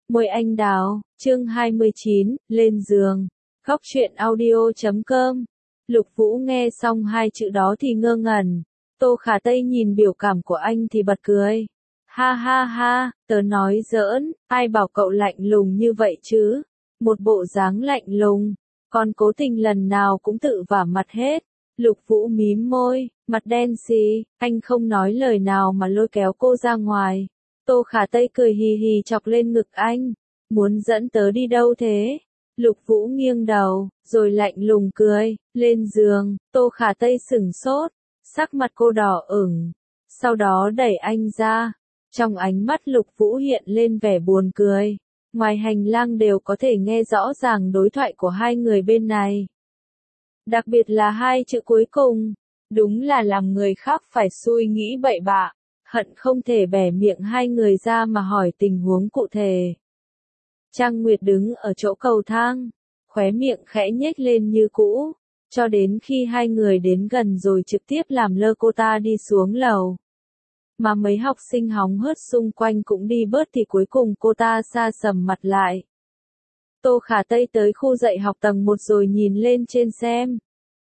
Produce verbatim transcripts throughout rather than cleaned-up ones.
Môi anh đào, chương hai mươi chín, lên giường. Góc truyện audio chấm com. Lục Vũ nghe xong hai chữ đó thì ngơ ngẩn. Tô Khả Tây nhìn biểu cảm của anh thì bật cười. Ha ha ha, tớ nói giỡn, ai bảo cậu lạnh lùng như vậy chứ? Một bộ dáng lạnh lùng, còn cố tình lần nào cũng tự vả mặt hết. Lục Vũ mím môi, mặt đen xì, anh không nói lời nào mà lôi kéo cô ra ngoài. Tô Khả Tây cười hì hì chọc lên ngực anh. Muốn dẫn tớ đi đâu thế? Lục Vũ nghiêng đầu, rồi lạnh lùng cười, lên giường. Tô Khả Tây sửng sốt, sắc mặt cô đỏ ửng. Sau đó đẩy anh ra. Trong ánh mắt Lục Vũ hiện lên vẻ buồn cười. Ngoài hành lang đều có thể nghe rõ ràng đối thoại của hai người bên này. Đặc biệt là hai chữ cuối cùng. Đúng là làm người khác phải suy nghĩ bậy bạ. Hận không thể bẻ miệng hai người ra mà hỏi tình huống cụ thể. Trang Nguyệt đứng ở chỗ cầu thang, khóe miệng khẽ nhếch lên như cũ, cho đến khi hai người đến gần rồi trực tiếp làm lơ cô ta đi xuống lầu. Mà mấy học sinh hóng hớt xung quanh cũng đi bớt thì cuối cùng cô ta sa sầm mặt lại. Tô Khả Tây tới khu dạy học tầng một rồi nhìn lên trên xem.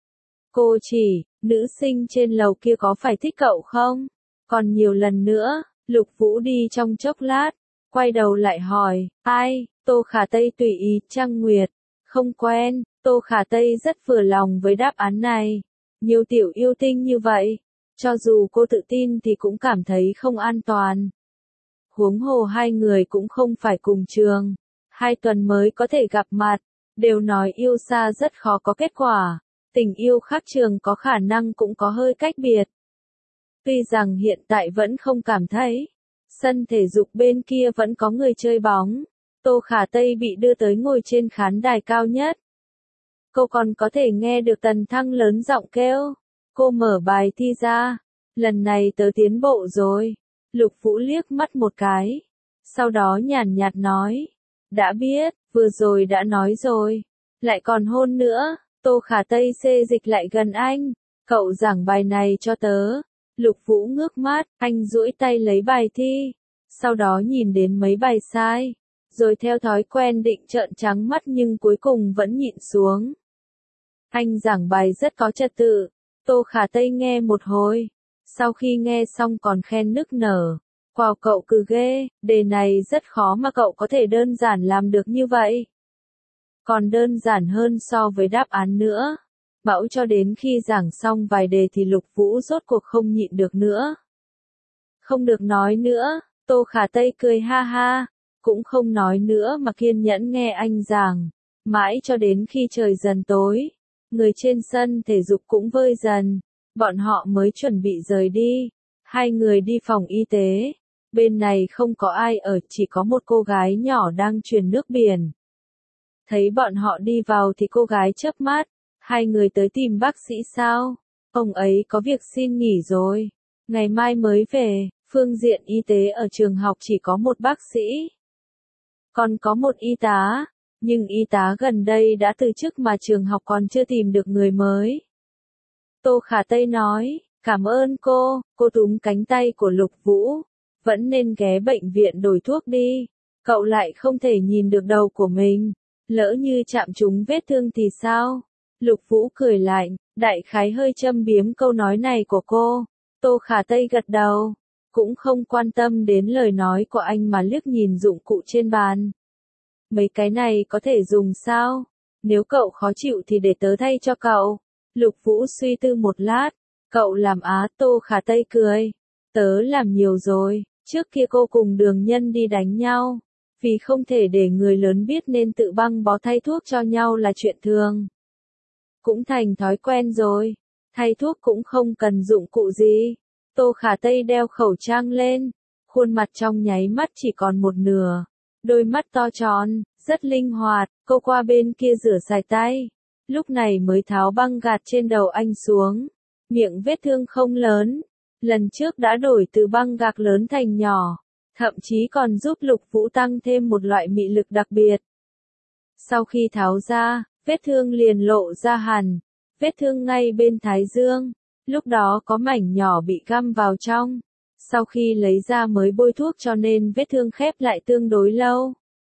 Cô chỉ, nữ sinh trên lầu kia có phải thích cậu không? Còn nhiều lần nữa, Lục Vũ đi trong chốc lát, quay đầu lại hỏi, ai? Tô Khả Tây tùy ý, Trang Nguyệt, không quen. Tô Khả Tây rất vừa lòng với đáp án này. Nhiều tiểu yêu tinh như vậy, cho dù cô tự tin thì cũng cảm thấy không an toàn. Huống hồ hai người cũng không phải cùng trường, hai tuần mới có thể gặp mặt, đều nói yêu xa rất khó có kết quả, tình yêu khác trường có khả năng cũng có hơi cách biệt. Tuy rằng hiện tại vẫn không cảm thấy, sân thể dục bên kia vẫn có người chơi bóng. Tô Khả Tây bị đưa tới ngồi trên khán đài cao nhất. Cô còn có thể nghe được Tần Thăng lớn giọng kêu. Cô mở bài thi ra. Lần này tớ tiến bộ rồi. Lục Vũ liếc mắt một cái. Sau đó nhàn nhạt nói. Đã biết, vừa rồi đã nói rồi. Lại còn hôn nữa. Tô Khả Tây xê dịch lại gần anh. Cậu giảng bài này cho tớ. Lục Vũ ngước mắt, anh duỗi tay lấy bài thi. Sau đó nhìn đến mấy bài sai. Rồi theo thói quen định trợn trắng mắt nhưng cuối cùng vẫn nhịn xuống. Anh giảng bài rất có trật tự. Tô Khả Tây nghe một hồi. Sau khi nghe xong còn khen nức nở. Wow, cậu cứ ghê, đề này rất khó mà cậu có thể đơn giản làm được như vậy. Còn đơn giản hơn so với đáp án nữa. Bão cho đến khi giảng xong vài đề thì Lục Vũ rốt cuộc không nhịn được nữa. Không được nói nữa, Tô Khả Tây cười ha ha. Cũng không nói nữa mà kiên nhẫn nghe anh giảng, mãi cho đến khi trời dần tối, người trên sân thể dục cũng vơi dần, bọn họ mới chuẩn bị rời đi, hai người đi phòng y tế, bên này không có ai ở, chỉ có một cô gái nhỏ đang truyền nước biển. Thấy bọn họ đi vào thì cô gái chớp mắt, hai người tới tìm bác sĩ sao? Ông ấy có việc xin nghỉ rồi, ngày mai mới về, phương diện y tế ở trường học chỉ có một bác sĩ. Còn có một y tá, nhưng y tá gần đây đã từ chức mà trường học còn chưa tìm được người mới. Tô Khả Tây nói, cảm ơn cô, cô túm cánh tay của Lục Vũ, vẫn nên ghé bệnh viện đổi thuốc đi, cậu lại không thể nhìn được đầu của mình, lỡ như chạm trúng vết thương thì sao? Lục Vũ cười lạnh, đại khái hơi châm biếm câu nói này của cô. Tô Khả Tây gật đầu. Cũng không quan tâm đến lời nói của anh mà liếc nhìn dụng cụ trên bàn. Mấy cái này có thể dùng sao? Nếu cậu khó chịu thì để tớ thay cho cậu. Lục Vũ suy tư một lát. Cậu làm á? Tô Khả Tây cười. Tớ làm nhiều rồi. Trước kia cô cùng Đường Nhân đi đánh nhau. Vì không thể để người lớn biết nên tự băng bó thay thuốc cho nhau là chuyện thường. Cũng thành thói quen rồi. Thay thuốc cũng không cần dụng cụ gì. Tô Khả Tây đeo khẩu trang lên, khuôn mặt trong nháy mắt chỉ còn một nửa, đôi mắt to tròn, rất linh hoạt, cô qua bên kia rửa sạch tay, lúc này mới tháo băng gạt trên đầu anh xuống, miệng vết thương không lớn, lần trước đã đổi từ băng gạc lớn thành nhỏ, thậm chí còn giúp Lục Vũ tăng thêm một loại mị lực đặc biệt. Sau khi tháo ra, vết thương liền lộ ra hẳn, vết thương ngay bên thái dương. Lúc đó có mảnh nhỏ bị găm vào trong, sau khi lấy ra mới bôi thuốc cho nên vết thương khép lại tương đối lâu.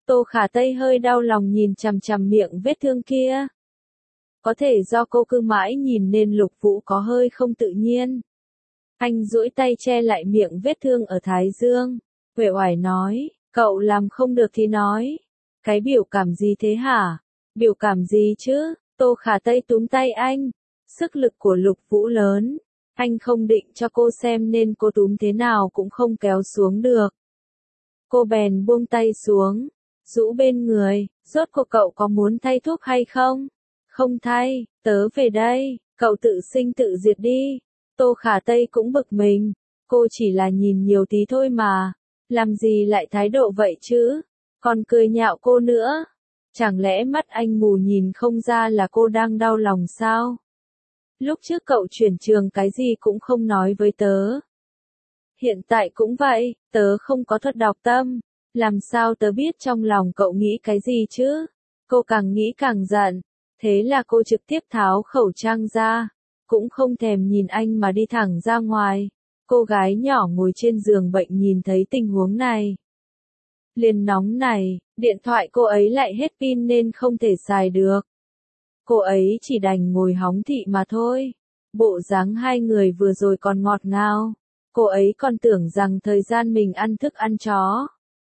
Tô Khả Tây hơi đau lòng nhìn chằm chằm miệng vết thương kia. Có thể do cô cứ mãi nhìn nên Lục Vũ có hơi không tự nhiên. Anh duỗi tay che lại miệng vết thương ở thái dương. Uể oải nói, cậu làm không được thì nói. Cái biểu cảm gì thế hả? Biểu cảm gì chứ? Tô Khả Tây túm tay anh. Sức lực của Lục Vũ lớn. Anh không định cho cô xem nên cô túm thế nào cũng không kéo xuống được. Cô bèn buông tay xuống. Rũ bên người, rốt cuộc cậu có muốn thay thuốc hay không? Không thay, tớ về đây, cậu tự sinh tự diệt đi. Tô Khả Tây cũng bực mình. Cô chỉ là nhìn nhiều tí thôi mà. Làm gì lại thái độ vậy chứ? Còn cười nhạo cô nữa. Chẳng lẽ mắt anh mù nhìn không ra là cô đang đau lòng sao? Lúc trước cậu chuyển trường cái gì cũng không nói với tớ. Hiện tại cũng vậy, tớ không có thuật đọc tâm. Làm sao tớ biết trong lòng cậu nghĩ cái gì chứ? Cô càng nghĩ càng giận. Thế là cô trực tiếp tháo khẩu trang ra. Cũng không thèm nhìn anh mà đi thẳng ra ngoài. Cô gái nhỏ ngồi trên giường bệnh nhìn thấy tình huống này. Liền nóng này, điện thoại cô ấy lại hết pin nên không thể xài được. Cô ấy chỉ đành ngồi hóng thị mà thôi. Bộ dáng hai người vừa rồi còn ngọt ngào. Cô ấy còn tưởng rằng thời gian mình ăn thức ăn chó.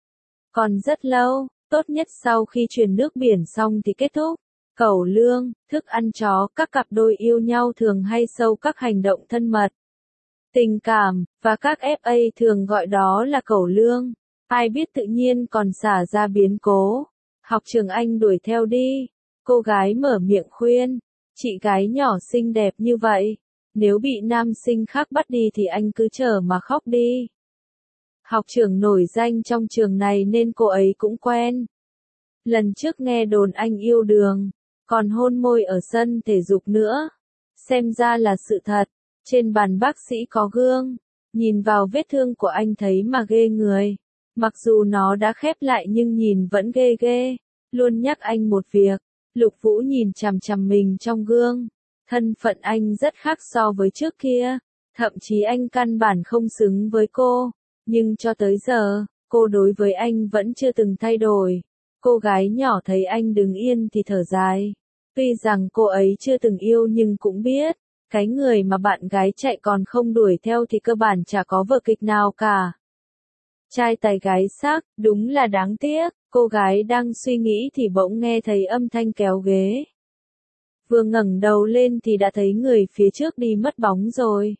Còn rất lâu, tốt nhất sau khi truyền nước biển xong thì kết thúc. Cẩu lương, thức ăn chó, các cặp đôi yêu nhau thường hay sâu các hành động thân mật. Tình cảm, và các ép a thường gọi đó là cẩu lương. Ai biết tự nhiên còn xả ra biến cố. Học trường anh đuổi theo đi. Cô gái mở miệng khuyên. Chị gái nhỏ xinh đẹp như vậy. Nếu bị nam sinh khác bắt đi thì anh cứ chờ mà khóc đi. Học trưởng nổi danh trong trường này nên cô ấy cũng quen. Lần trước nghe đồn anh yêu đường. Còn hôn môi ở sân thể dục nữa. Xem ra là sự thật. Trên bàn bác sĩ có gương. Nhìn vào vết thương của anh thấy mà ghê người. Mặc dù nó đã khép lại nhưng nhìn vẫn ghê ghê. Luôn nhắc anh một việc. Lục Vũ nhìn chằm chằm mình trong gương. Thân phận anh rất khác so với trước kia. Thậm chí anh căn bản không xứng với cô. Nhưng cho tới giờ, cô đối với anh vẫn chưa từng thay đổi. Cô gái nhỏ thấy anh đứng yên thì thở dài. Tuy rằng cô ấy chưa từng yêu nhưng cũng biết. Cái người mà bạn gái chạy còn không đuổi theo thì cơ bản chả có vở kịch nào cả. Trai tài gái sắc, đúng là đáng tiếc. Cô gái đang suy nghĩ thì bỗng nghe thấy âm thanh kéo ghế. Vừa ngẩng đầu lên thì đã thấy người phía trước đi mất bóng rồi.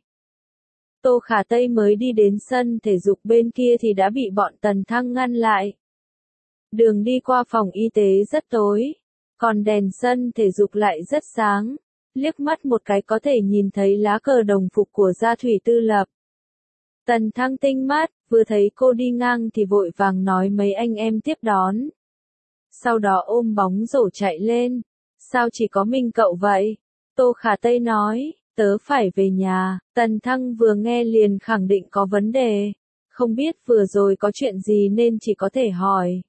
Tô Khả Tây mới đi đến sân thể dục bên kia thì đã bị bọn Tần Thăng ngăn lại. Đường đi qua phòng y tế rất tối. Còn đèn sân thể dục lại rất sáng. Liếc mắt một cái có thể nhìn thấy lá cờ đồng phục của Gia Thủy Tư Lập. Tần Thăng tinh mắt, vừa thấy cô đi ngang thì vội vàng nói mấy anh em tiếp đón. Sau đó ôm bóng rổ chạy lên. Sao chỉ có mình cậu vậy? Tô Khả Tây nói, tớ phải về nhà. Tần Thăng vừa nghe liền khẳng định có vấn đề. Không biết vừa rồi có chuyện gì nên chỉ có thể hỏi.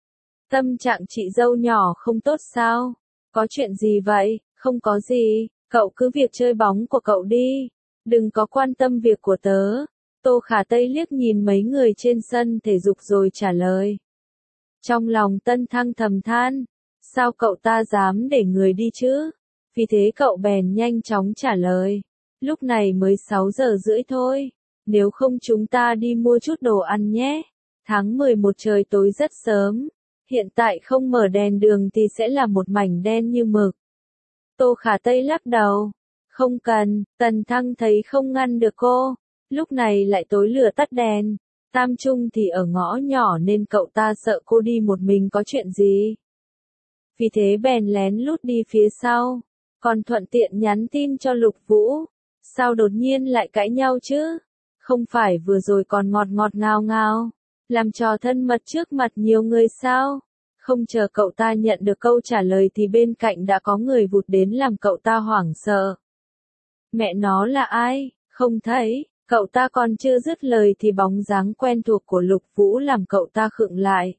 Tâm trạng chị dâu nhỏ không tốt sao? Có chuyện gì vậy? Không có gì, cậu cứ việc chơi bóng của cậu đi. Đừng có quan tâm việc của tớ. Tô Khả Tây liếc nhìn mấy người trên sân thể dục rồi trả lời. Trong lòng Tân Thăng thầm than. Sao cậu ta dám để người đi chứ? Vì thế cậu bèn nhanh chóng trả lời. Lúc này mới sáu giờ rưỡi thôi. Nếu không chúng ta đi mua chút đồ ăn nhé. Tháng mười một trời tối rất sớm. Hiện tại không mở đèn đường thì sẽ là một mảnh đen như mực. Tô Khả Tây lắc đầu. Không cần, Tần Thăng thấy không ngăn được cô. Lúc này lại tối lửa tắt đèn. Tam Trung thì ở ngõ nhỏ nên cậu ta sợ cô đi một mình có chuyện gì. Vì thế bèn lén lút đi phía sau. Còn thuận tiện nhắn tin cho Lục Vũ. Sao đột nhiên lại cãi nhau chứ? Không phải vừa rồi còn ngọt ngọt ngào ngào. Làm trò thân mật trước mặt nhiều người sao? Không chờ cậu ta nhận được câu trả lời thì bên cạnh đã có người vụt đến làm cậu ta hoảng sợ. Mẹ nó là ai? Không thấy. Cậu ta còn chưa dứt lời thì bóng dáng quen thuộc của Lục Vũ làm cậu ta khựng lại.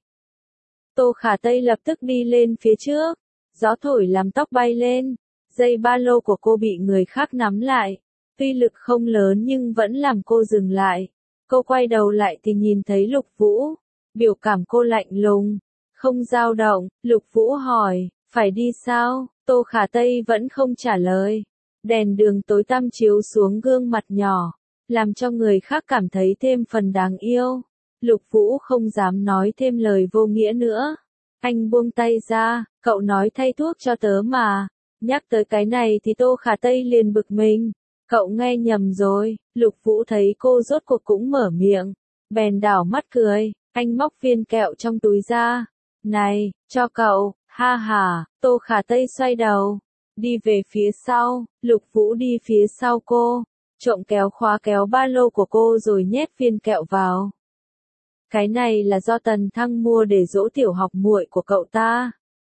Tô Khả Tây lập tức đi lên phía trước. Gió thổi làm tóc bay lên. Dây ba lô của cô bị người khác nắm lại. Tuy lực không lớn nhưng vẫn làm cô dừng lại. Cô quay đầu lại thì nhìn thấy Lục Vũ. Biểu cảm cô lạnh lùng. Không dao động, Lục Vũ hỏi, phải đi sao? Tô Khả Tây vẫn không trả lời. Đèn đường tối tăm chiếu xuống gương mặt nhỏ, làm cho người khác cảm thấy thêm phần đáng yêu. Lục Vũ không dám nói thêm lời vô nghĩa nữa. Anh buông tay ra, cậu nói thay thuốc cho tớ mà. Nhắc tới cái này thì Tô Khả Tây liền bực mình. Cậu nghe nhầm rồi. Lục Vũ thấy cô rốt cuộc cũng mở miệng, bèn đảo mắt cười. Anh móc viên kẹo trong túi ra. Này, cho cậu, ha ha. Tô Khả Tây xoay đầu, đi về phía sau. Lục Vũ đi phía sau cô, trộm kéo khóa kéo ba lô của cô rồi nhét viên kẹo vào. Cái này là do Tần Thăng mua để dỗ tiểu học muội của cậu ta.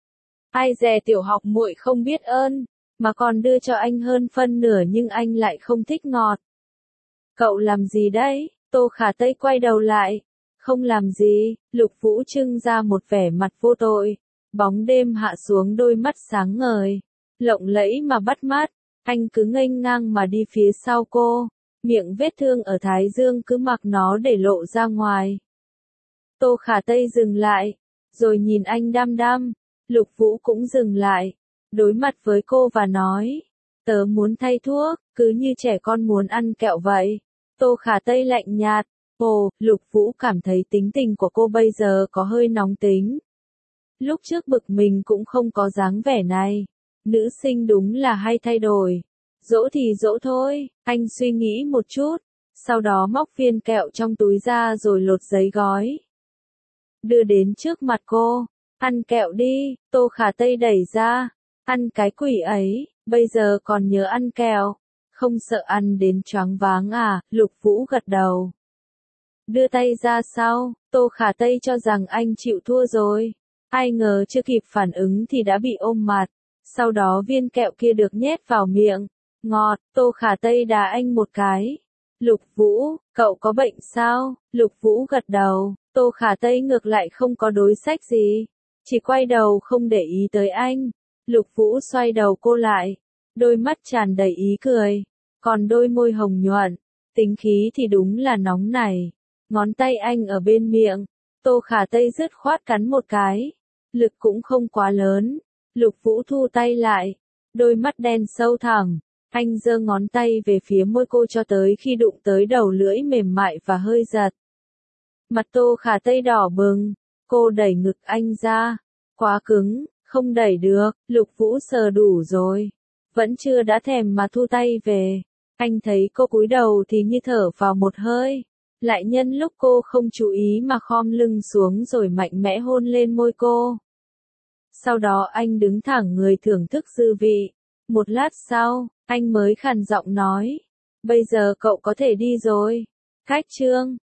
Ai dè tiểu học muội không biết ơn, mà còn đưa cho anh hơn phân nửa nhưng anh lại không thích ngọt. Cậu làm gì đấy? Tô Khả Tây quay đầu lại. Không làm gì. Lục Vũ trưng ra một vẻ mặt vô tội. Bóng đêm hạ xuống đôi mắt sáng ngời, lộng lẫy mà bắt mắt. Anh cứ nghênh ngang mà đi phía sau cô, miệng vết thương ở thái dương cứ mặc nó để lộ ra ngoài. Tô Khả Tây dừng lại, rồi nhìn anh đăm đăm. Lục Vũ cũng dừng lại, đối mặt với cô và nói, tớ muốn thay thuốc, cứ như trẻ con muốn ăn kẹo vậy. Tô Khả Tây lạnh nhạt. Ồ, Lục Vũ cảm thấy tính tình của cô bây giờ có hơi nóng tính. Lúc trước bực mình cũng không có dáng vẻ này. Nữ sinh đúng là hay thay đổi. Dỗ thì dỗ thôi. Anh suy nghĩ một chút, sau đó móc viên kẹo trong túi ra rồi lột giấy gói, đưa đến trước mặt cô. Ăn kẹo đi. Tô Khả Tây đẩy ra. Ăn cái quỷ ấy, bây giờ còn nhớ ăn kẹo. Không sợ ăn đến choáng váng à? Lục Vũ gật đầu, đưa tay ra sau. Tô Khả Tây cho rằng anh chịu thua rồi. Ai ngờ chưa kịp phản ứng thì đã bị ôm mặt. Sau đó viên kẹo kia được nhét vào miệng. Ngọt. Tô Khả Tây đá anh một cái. Lục Vũ, cậu có bệnh sao? Lục Vũ gật đầu. Tô Khả Tây ngược lại không có đối sách gì, chỉ quay đầu không để ý tới anh. Lục Vũ xoay đầu cô lại, đôi mắt tràn đầy ý cười, còn đôi môi hồng nhuận, tính khí thì đúng là nóng này. Ngón tay anh ở bên miệng, Tô Khả Tây dứt khoát cắn một cái, lực cũng không quá lớn. Lục Vũ thu tay lại, đôi mắt đen sâu thẳm, anh giơ ngón tay về phía môi cô cho tới khi đụng tới đầu lưỡi mềm mại và hơi giật. Mặt Tô Khả Tây đỏ bừng, cô đẩy ngực anh ra, quá cứng, không đẩy được. Lục Vũ sờ đủ rồi, vẫn chưa đã thèm mà thu tay về. Anh thấy cô cúi đầu thì như thở vào một hơi, lại nhân lúc cô không chú ý mà khom lưng xuống rồi mạnh mẽ hôn lên môi cô. Sau đó anh đứng thẳng người thưởng thức dư vị. Một lát sau, anh mới khàn giọng nói, bây giờ cậu có thể đi rồi. Cách chương